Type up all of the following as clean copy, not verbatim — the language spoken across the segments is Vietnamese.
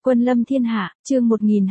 Quân lâm thiên hạ, chương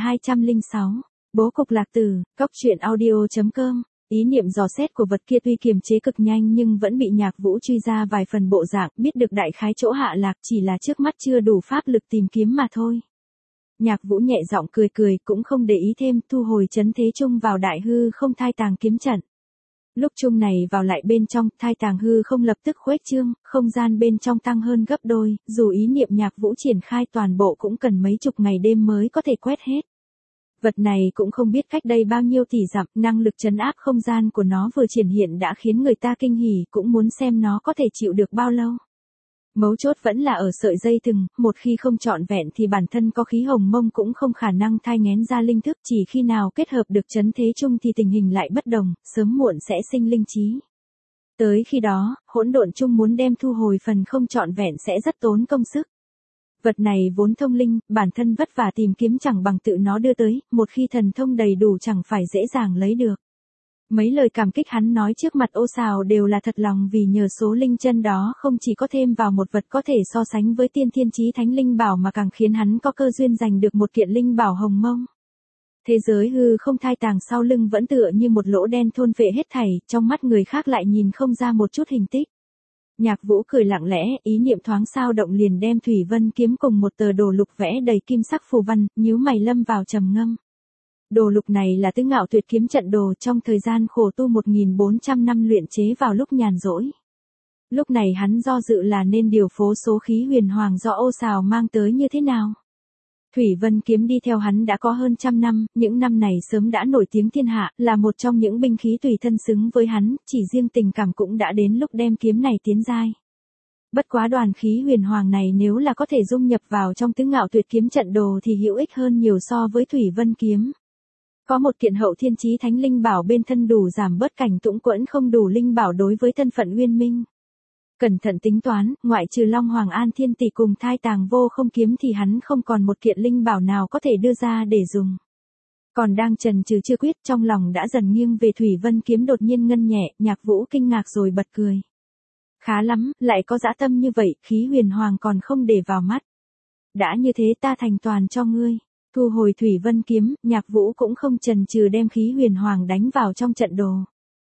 1206. Bố cục lạc tử, cóc truyện audio.com. Ý niệm dò xét của vật kia tuy kiềm chế cực nhanh nhưng vẫn bị Nhạc Vũ truy ra vài phần bộ dạng, biết được đại khái chỗ hạ lạc, chỉ là trước mắt chưa đủ pháp lực tìm kiếm mà thôi. Nhạc Vũ nhẹ giọng cười cười, cũng không để ý thêm, thu hồi trấn thế chung vào đại hư không thai tàng kiếm trận. Lúc chung này vào lại bên trong, thai tàng hư không lập tức khuếch trương, không gian bên trong tăng hơn gấp đôi, dù ý niệm Nhạc Vũ triển khai toàn bộ cũng cần mấy chục ngày đêm mới có thể quét hết. Vật này cũng không biết cách đây bao nhiêu tỷ dặm, năng lực trấn áp không gian của nó vừa triển hiện đã khiến người ta kinh hỉ, cũng muốn xem nó có thể chịu được bao lâu. Mấu chốt vẫn là ở sợi dây thừng, một khi không trọn vẹn thì bản thân có khí hồng mông cũng không khả năng thai nghén ra linh thức, chỉ khi nào kết hợp được trấn thế chung thì tình hình lại bất đồng, sớm muộn sẽ sinh linh trí. Tới khi đó, hỗn độn chung muốn đem thu hồi phần không trọn vẹn sẽ rất tốn công sức. Vật này vốn thông linh, bản thân vất vả tìm kiếm chẳng bằng tự nó đưa tới, một khi thần thông đầy đủ chẳng phải dễ dàng lấy được. Mấy lời cảm kích hắn nói trước mặt Ô Sào đều là thật lòng, vì nhờ số linh chân đó không chỉ có thêm vào một vật có thể so sánh với tiên thiên chí thánh linh bảo mà càng khiến hắn có cơ duyên giành được một kiện linh bảo hồng mông. Thế giới hư không thai tàng sau lưng vẫn tựa như một lỗ đen thôn phệ hết thảy, trong mắt người khác lại nhìn không ra một chút hình tích. Nhạc Vũ cười lặng lẽ, ý niệm thoáng sao động liền đem Thủy Vân kiếm cùng một tờ đồ lục vẽ đầy kim sắc phù văn, nhíu mày lâm vào trầm ngâm. Đồ lục này là Tứ Ngạo Tuyệt kiếm trận đồ, trong thời gian khổ tu 1400 năm luyện chế vào lúc nhàn rỗi. Lúc này hắn do dự là nên điều phối số khí huyền hoàng do Ô Sào mang tới như thế nào. Thủy Vân kiếm đi theo hắn đã có hơn trăm năm, những năm này sớm đã nổi tiếng thiên hạ, là một trong những binh khí tùy thân xứng với hắn, chỉ riêng tình cảm cũng đã đến lúc đem kiếm này tiến giai. Bất quá đoàn khí huyền hoàng này nếu là có thể dung nhập vào trong Tứ Ngạo Tuyệt kiếm trận đồ thì hữu ích hơn nhiều so với Thủy Vân kiếm. Có một kiện hậu thiên chí thánh linh bảo bên thân đủ giảm bớt cảnh tũng quẫn không đủ linh bảo đối với thân phận uyên minh. Cẩn thận tính toán, ngoại trừ Long Hoàng An Thiên Tỷ cùng thai tàng vô không kiếm thì hắn không còn một kiện linh bảo nào có thể đưa ra để dùng. Còn đang chần chừ chưa quyết, trong lòng đã dần nghiêng về Thủy Vân kiếm đột nhiên ngân nhẹ, Nhạc Vũ kinh ngạc rồi bật cười. Khá lắm, lại có dã tâm như vậy, khí huyền hoàng còn không để vào mắt. Đã như thế ta thành toàn cho ngươi. Thu hồi Thủy Vân kiếm, Nhạc Vũ cũng không chần chừ đem khí huyền hoàng đánh vào trong trận đồ.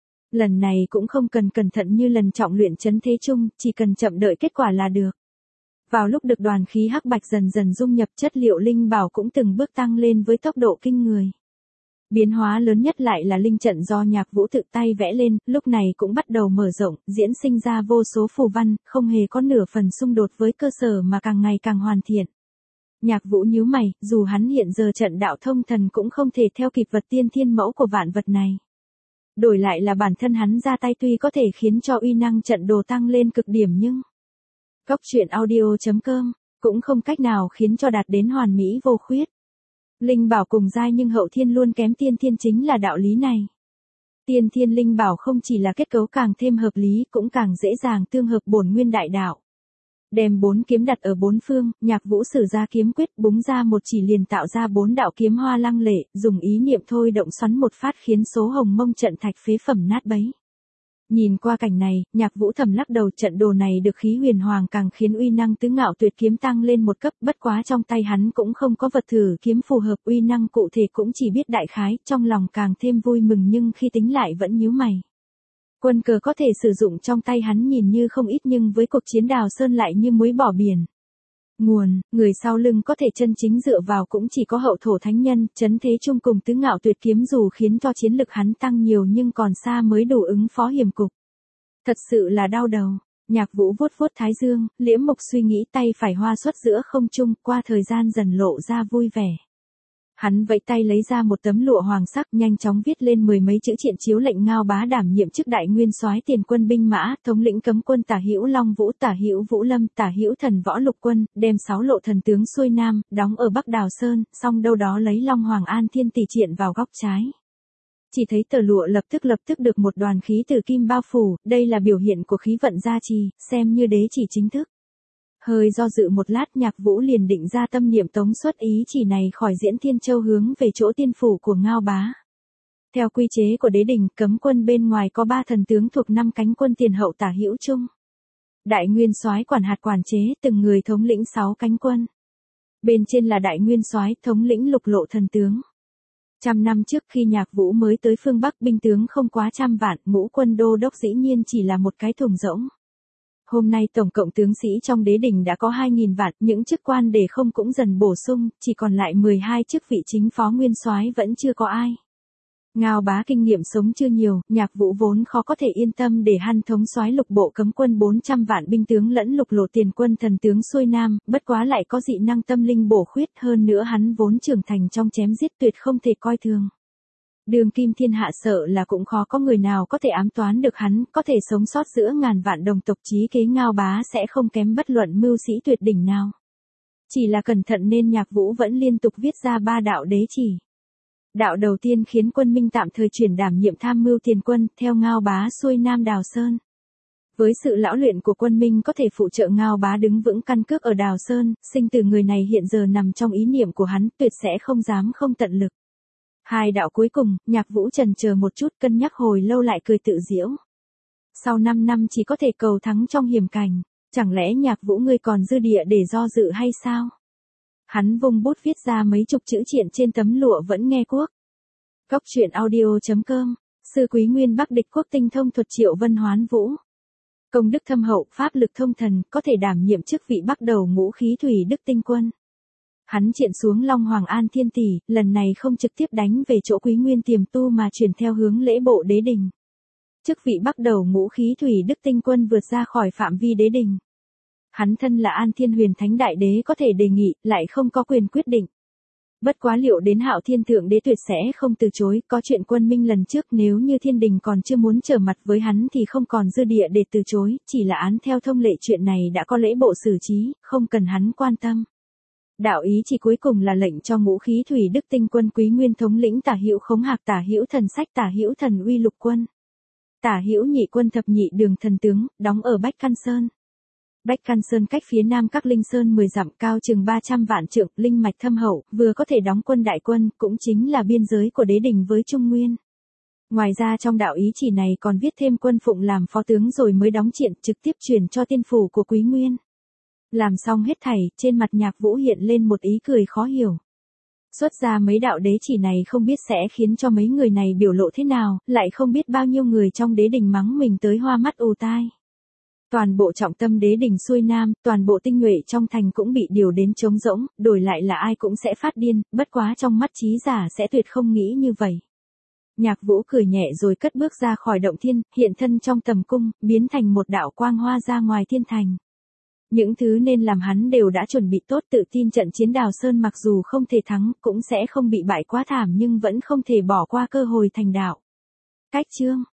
Lần này cũng không cần cẩn thận như lần trọng luyện trấn thế chung, chỉ cần chậm đợi kết quả là được. Vào lúc được đoàn khí hắc bạch dần dần dung nhập, chất liệu linh bảo cũng từng bước tăng lên với tốc độ kinh người. Biến hóa lớn nhất lại là linh trận do Nhạc Vũ tự tay vẽ lên, lúc này cũng bắt đầu mở rộng, diễn sinh ra vô số phù văn, không hề có nửa phần xung đột với cơ sở mà càng ngày càng hoàn thiện. Nhạc Vũ nhíu mày, dù hắn hiện giờ trận đạo thông thần cũng không thể theo kịp vật tiên thiên mẫu của vạn vật này. Đổi lại là bản thân hắn ra tay tuy có thể khiến cho uy năng trận đồ tăng lên cực điểm nhưng cóc truyện audio.com cũng không cách nào khiến cho đạt đến hoàn mỹ vô khuyết. Linh bảo cùng giai nhưng hậu thiên luôn kém tiên thiên, chính là đạo lý này. Tiên thiên linh bảo không chỉ là kết cấu càng thêm hợp lý, cũng càng dễ dàng tương hợp bổn nguyên đại đạo. Đem 4 kiếm đặt ở 4 phương, Nhạc Vũ sử ra kiếm quyết, búng ra một chỉ liền tạo ra 4 đạo kiếm hoa lăng lệ, dùng ý niệm thôi động xoắn một phát khiến số hồng mông trận thạch phế phẩm nát bấy. Nhìn qua cảnh này, Nhạc Vũ thầm lắc đầu, trận đồ này được khí huyền hoàng càng khiến uy năng Tứ Ngạo Tuyệt kiếm tăng lên một cấp, bất quá trong tay hắn cũng không có vật thử kiếm phù hợp, uy năng cụ thể cũng chỉ biết đại khái, trong lòng càng thêm vui mừng nhưng khi tính lại vẫn nhíu mày. Quân cờ có thể sử dụng trong tay hắn nhìn như không ít nhưng với cuộc chiến Đào Sơn lại như muối bỏ biển. Nguồn, người sau lưng có thể chân chính dựa vào cũng chỉ có hậu thổ thánh nhân, trấn thế chung cùng Tứ Ngạo Tuyệt kiếm dù khiến cho chiến lực hắn tăng nhiều nhưng còn xa mới đủ ứng phó hiểm cục. Thật sự là đau đầu. Nhạc Vũ vuốt vuốt thái dương, liễm mục suy nghĩ, tay phải hoa xuất giữa không trung, qua thời gian dần lộ ra vui vẻ. Hắn vẫy tay lấy ra một tấm lụa hoàng sắc, nhanh chóng viết lên 10 mấy chữ triện chiếu lệnh Ngao Bá đảm nhiệm chức đại nguyên soái tiền quân binh mã, thống lĩnh cấm quân Tả Hữu Long Vũ, Tả Hữu Vũ Lâm, Tả Hữu Thần Võ Lục quân, đem 6 lộ thần tướng xuôi nam, đóng ở Bắc Đào Sơn, xong đâu đó lấy Long Hoàng An Thiên Tỷ triện vào góc trái. Chỉ thấy tờ lụa lập tức được một đoàn khí từ kim bao phủ, đây là biểu hiện của khí vận gia trì, xem như đế chỉ chính thức. Hơi do dự một lát, Nhạc Vũ liền định ra tâm niệm tống xuất ý chỉ này khỏi Diễn Thiên Châu hướng về chỗ tiên phủ của Ngao Bá. Theo quy chế của đế đình, cấm quân bên ngoài có 3 thần tướng thuộc 5 cánh quân tiền hậu Tả Hữu chung. Đại nguyên soái quản hạt quản chế, từng người thống lĩnh 6 cánh quân. Bên trên là đại nguyên soái, thống lĩnh lục lộ thần tướng. 100 năm trước khi Nhạc Vũ mới tới phương Bắc, binh tướng không quá 100 vạn, ngũ quân đô đốc dĩ nhiên chỉ là một cái thùng rỗng. Hôm nay tổng cộng tướng sĩ trong đế đình đã có 2.000 vạn, những chức quan để không cũng dần bổ sung, chỉ còn lại 12 chức vị chính phó nguyên soái vẫn chưa có ai. Ngao Bá kinh nghiệm sống chưa nhiều, Nhạc Vũ vốn khó có thể yên tâm để hắn thống soái lục bộ cấm quân 400 vạn binh tướng lẫn lục lộ tiền quân thần tướng xuôi nam, bất quá lại có dị năng tâm linh bổ khuyết, hơn nữa hắn vốn trưởng thành trong chém giết tuyệt không thể coi thường. Đường kim thiên hạ sợ là cũng khó có người nào có thể ám toán được hắn, có thể sống sót giữa ngàn vạn đồng tộc, chí kế Ngao Bá sẽ không kém bất luận mưu sĩ tuyệt đỉnh nào. Chỉ là cẩn thận nên Nhạc Vũ vẫn liên tục viết ra 3 đạo đế chỉ. Đạo đầu tiên khiến quân Minh tạm thời chuyển đảm nhiệm tham mưu tiền quân, theo Ngao Bá xuôi nam Đào Sơn. Với sự lão luyện của quân Minh có thể phụ trợ Ngao Bá đứng vững căn cước ở Đào Sơn, sinh tử người này hiện giờ nằm trong ý niệm của hắn, tuyệt sẽ không dám không tận lực. 2 đạo cuối cùng, Nhạc Vũ chần chờ một chút, cân nhắc hồi lâu lại cười tự giễu. Sau 5 năm chỉ có thể cầu thắng trong hiểm cảnh, chẳng lẽ Nhạc Vũ ngươi còn dư địa để do dự hay sao? Hắn vung bút viết ra mấy chục chữ triện trên tấm lụa vẫn nghe quốc. Cóc truyện audio.com, sư quý nguyên Bắc địch quốc tinh thông thuật Triệu Vân Hoán Vũ. Công đức thâm hậu, pháp lực thông thần, có thể đảm nhiệm chức vị Bắc đầu ngũ khí thủy đức tinh quân. Hắn triện xuống Long Hoàng An Thiên Tỷ, lần này không trực tiếp đánh về chỗ quý nguyên tiềm tu mà chuyển theo hướng lễ bộ đế đình. Chức vị Bắc đầu ngũ khí thủy đức tinh quân vượt ra khỏi phạm vi đế đình. Hắn thân là An Thiên Huyền Thánh Đại Đế có thể đề nghị, lại không có quyền quyết định. Bất quá liệu đến Hạo Thiên Thượng Đế tuyệt sẽ không từ chối, có chuyện quân Minh lần trước nếu như thiên đình còn chưa muốn trở mặt với hắn thì không còn dư địa để từ chối, chỉ là án theo thông lệ chuyện này đã có lễ bộ xử trí, không cần hắn quan tâm. Đạo ý chỉ cuối cùng là lệnh cho ngũ khí thủy đức tinh quân quý nguyên thống lĩnh Tả Hữu Khống Hạc Tả Hữu Thần Sách Tả Hữu Thần Uy lục quân. Tả Hữu nhị quân thập nhị đường thần tướng, đóng ở Bách Căn Sơn. Bách Căn Sơn cách phía nam các linh sơn 10 dặm, cao chừng 300 vạn trượng, linh mạch thâm hậu, vừa có thể đóng quân đại quân, cũng chính là biên giới của đế đình với Trung Nguyên. Ngoài ra trong đạo ý chỉ này còn viết thêm quân phụng làm phó tướng rồi mới đóng triện, trực tiếp truyền cho tiên phủ của Quý Nguyên. Làm xong hết thảy, trên mặt Nhạc Vũ hiện lên một ý cười khó hiểu. Xuất ra mấy đạo đế chỉ này không biết sẽ khiến cho mấy người này biểu lộ thế nào, lại không biết bao nhiêu người trong đế đình mắng mình tới hoa mắt ù tai. Toàn bộ trọng tâm đế đình xuôi nam, toàn bộ tinh nhuệ trong thành cũng bị điều đến trống rỗng, đổi lại là ai cũng sẽ phát điên, bất quá trong mắt trí giả sẽ tuyệt không nghĩ như vậy. Nhạc Vũ cười nhẹ rồi cất bước ra khỏi động thiên, hiện thân trong tầm cung, biến thành một đạo quang hoa ra ngoài thiên thành. Những thứ nên làm hắn đều đã chuẩn bị tốt, tự tin trận chiến Đào Sơn mặc dù không thể thắng, cũng sẽ không bị bại quá thảm nhưng vẫn không thể bỏ qua cơ hội thành đạo. Cách chương